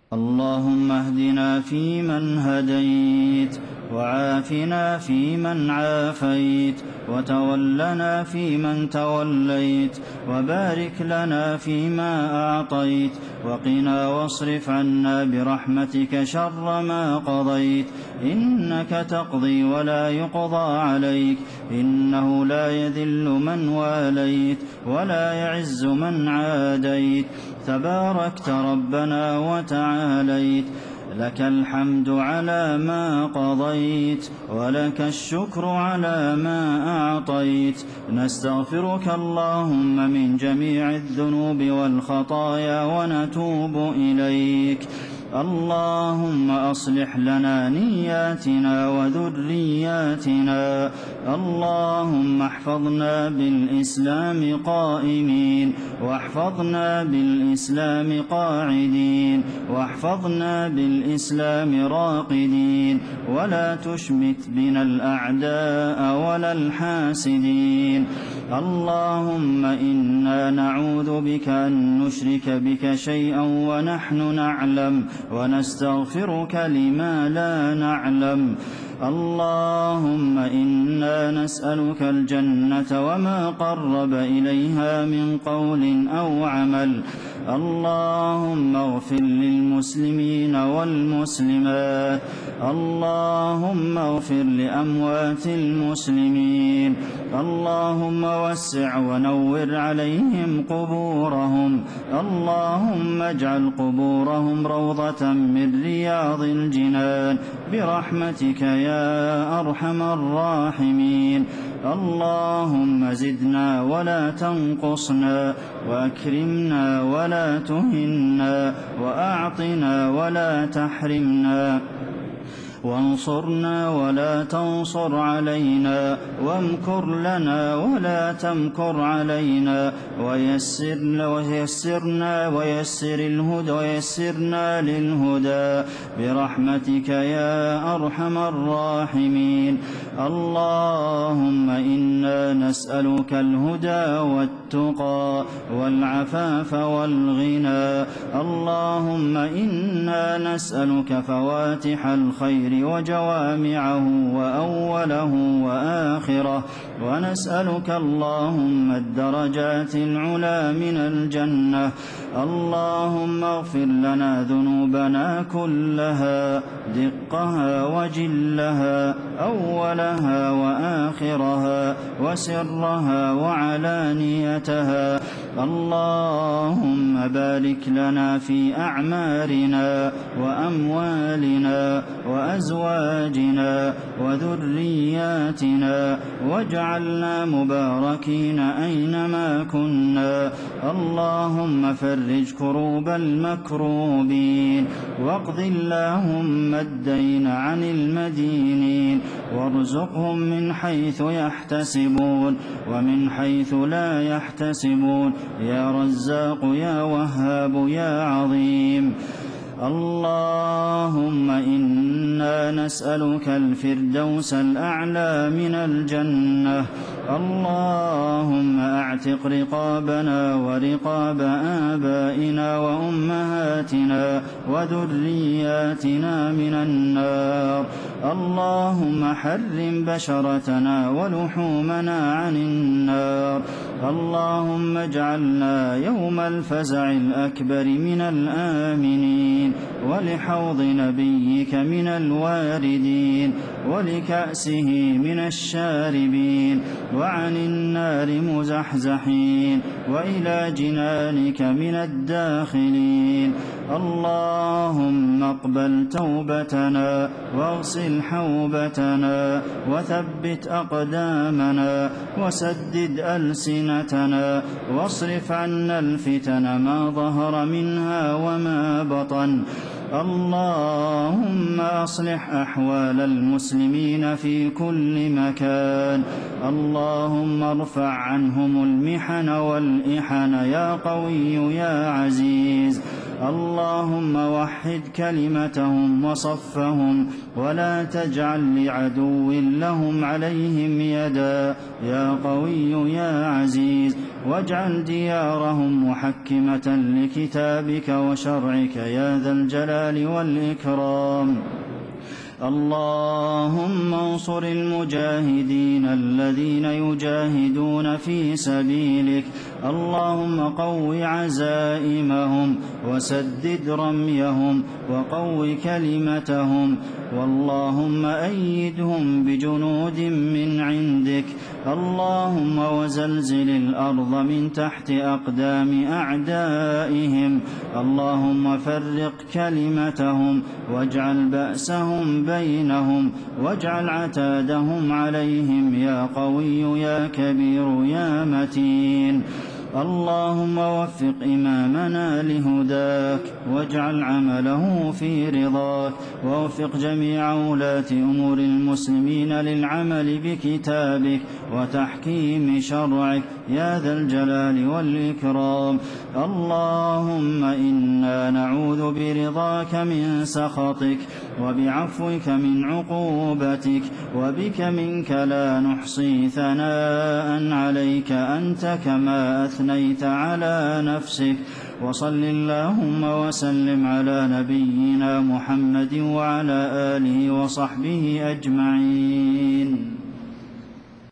اللهم اهدنا فيمن هديت، وعافنا فيمن عافيت، وتولنا فيمن توليت، وبارك لنا فيما أعطيت، وقنا واصرف عنا برحمتك شر ما قضيت، إنك تقضي ولا يقضى عليك، إنه لا يذل من واليت ولا يعز من عاديت، تباركت ربنا وتعاليت، لك الحمد على ما قضيت، ولك الشكر على ما أعطيت. نستغفرك اللهم من جميع الذنوب والخطايا ونتوب إليك. اللهم أصلح لنا نياتنا وذرياتنا. اللهم احفظنا بالإسلام قائمين، واحفظنا بالإسلام قاعدين، واحفظنا بالإسلام راقدين، ولا تشمت بنا الأعداء ولا الحاسدين. اللهم إنا نعوذ بك أن نشرك بك شيئا ونحن نعلم، ونستغفرك لما لا نعلم. اللهم إنا نسألك الجنة وما قرب إليها من قول أو عمل. اللهم اغفر للمسلمين والمسلمات. اللهم اغفر لأموات المسلمين. اللهم وسع ونور عليهم قبورهم. اللهم اجعل قبورهم روضة من رياض الجنان برحمتك يا أرحم الراحمين. اللهم زدنا ولا تنقصنا، وأكرمنا ولا تهنا، وأعطنا ولا تحرمنا، وانصرنا ولا تنصر علينا، وامكر لنا ولا تمكر علينا، ويسرنا للهدى برحمتك يا أرحم الراحمين. اللهم إنا نسألك الهدى والتقى والعفاف والغنى. اللهم إنا نسألك فواتح الخير وجوامعه وأوله وآخره، ونسألك اللهم الدرجات العلى من الجنة. اللهم اغفر لنا ذنوبنا كلها، دقها وجلها، أولها وآخرها، وسرها وعلانيتها. اللهم بارك لنا في أعمارنا وأموالنا وأزواجنا وذرياتنا، واجعلنا مباركين أينما كنا. اللهم فرج كروب المكروبين، واقض اللهم الدين عن المدينين، وارزقهم من حيث يحتسبون ومن حيث لا يحتسبون، يا رزاق يا وهاب يا عظيم. اللهم إنا نسألك الفردوس الأعلى من الجنة. اللهم أعتق رقابنا ورقاب آبائنا وأمهاتنا وذرياتنا من النار. اللهم حرم بشرتنا ولحومنا عن النار. اللهم اجعلنا يوم الفزع الأكبر من الآمنين، ولحوض نبيك من الواردين، ولكأسه من الشاربين، وعن النار مزحزحين، وإلى جنانك من الداخلين. اللهم اقبل توبتنا، واغسل حوبتنا، وثبت أقدامنا، وسدد ألسنتنا، واصرف عنا الفتن ما ظهر منها وما بطن. اللهم أصلح أحوال المسلمين في كل مكان. اللهم ارفع عنهم المحن والإحن يا قوي يا عزيز. اللهم وحد كلمتهم وصفهم ولا تجعل لعدو لهم عليهم يدا يا قوي يا عزيز واجعل ديارهم محكمة لكتابك وشرعك يا ذا الجلال والإكرام اللهم انصر المجاهدين الذين يجاهدون في سبيلك اللهم قو عزائمهم وسدد رميهم وقو كلمتهم واللهم أيدهم بجنود من عندك اللهم وزلزل الأرض من تحت أقدام أعدائهم اللهم فرق كلمتهم واجعل بأسهم بينهم واجعل عتادهم عليهم يا قوي يا كبير يا متين اللهم وفق إمامنا لهداك واجعل عمله في رضاك ووفق جميع ولاة أمور المسلمين للعمل بكتابك وتحكيم شرعك يا ذا الجلال والإكرام اللهم إنا نعوذ برضاك من سخطك وبعفوك من عقوبتك وبك منك لا نحصي ثناء عليك أنت كما أثنيت على نفسك وصل اللهم وسلم على نبينا محمد وعلى آله وصحبه أجمعين.